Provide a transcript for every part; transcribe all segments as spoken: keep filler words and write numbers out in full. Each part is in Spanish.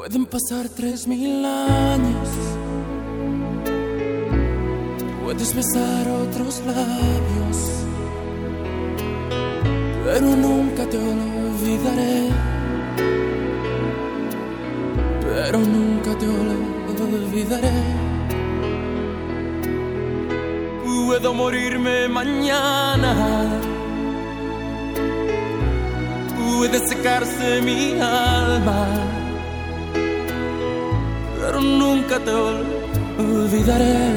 Pueden pasar tres mil años, puedes besar otros labios, pero nunca te olvidaré, pero nunca te olvidaré. Puedo morirme mañana, puede secarse mi alma, pero nunca te olvidaré,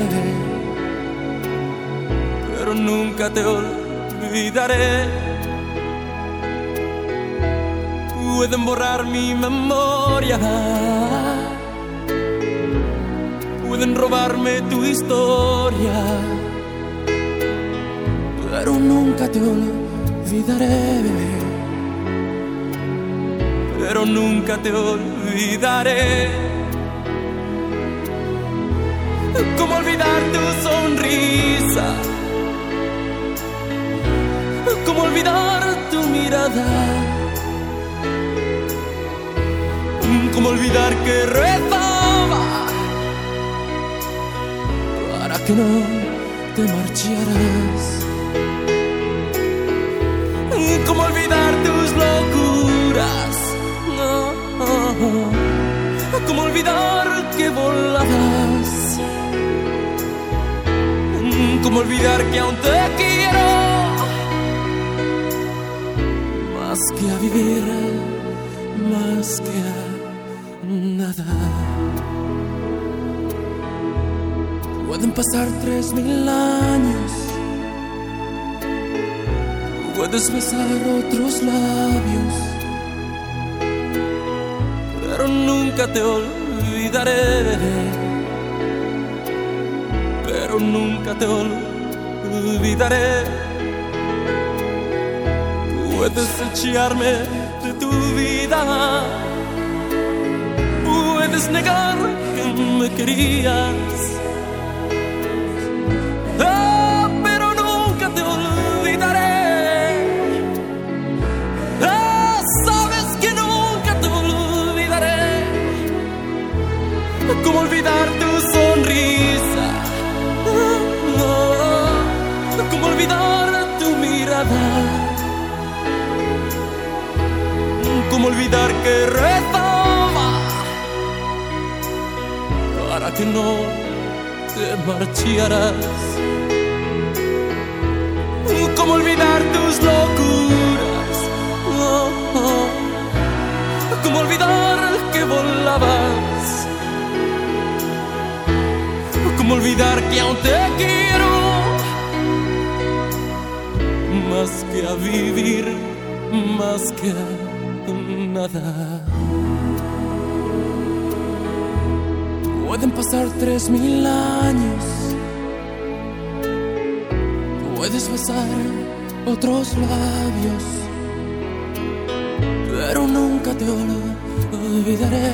pero nunca te olvidaré. Pueden borrar mi memoria, pueden robarme tu historia, pero nunca te olvidaré, pero nunca te olvidaré. ¿Cómo olvidar tu sonrisa? ¿Cómo olvidar tu mirada? ¿Cómo olvidar que rezaba para que no te marcharas? ¿Cómo olvidar tus locuras? ¿Cómo olvidar que volabas? ¿Cómo olvidar que aún te quiero más que a vivir, más que a nada? Pueden pasar tres mil años, puedes besar otros labios, pero nunca te olvidaré, pero nunca te olvidaré. Puedes echarme de tu vida, puedes negar que me querías, ah, pero nunca te olvidaré. Ah, sabes que nunca te olvidaré. ¿Cómo olvidar tu sonrisa? ¿Cómo olvidar tu mirada? ¿Cómo olvidar que rezaba para que no te marcharas? ¿Cómo olvidar tus locuras? ¿Cómo olvidar que volabas? ¿Cómo olvidar que aún te quiero más que a vivir, más que a nada? Pueden pasar tres mil años, puedes besar otros labios, pero nunca te olvidaré,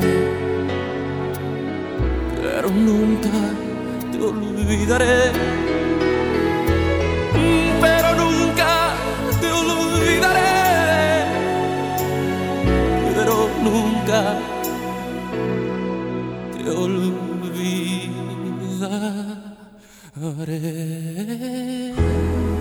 pero nunca te olvidaré. Pero nunca te olvidaré, pero nunca te olvidaré.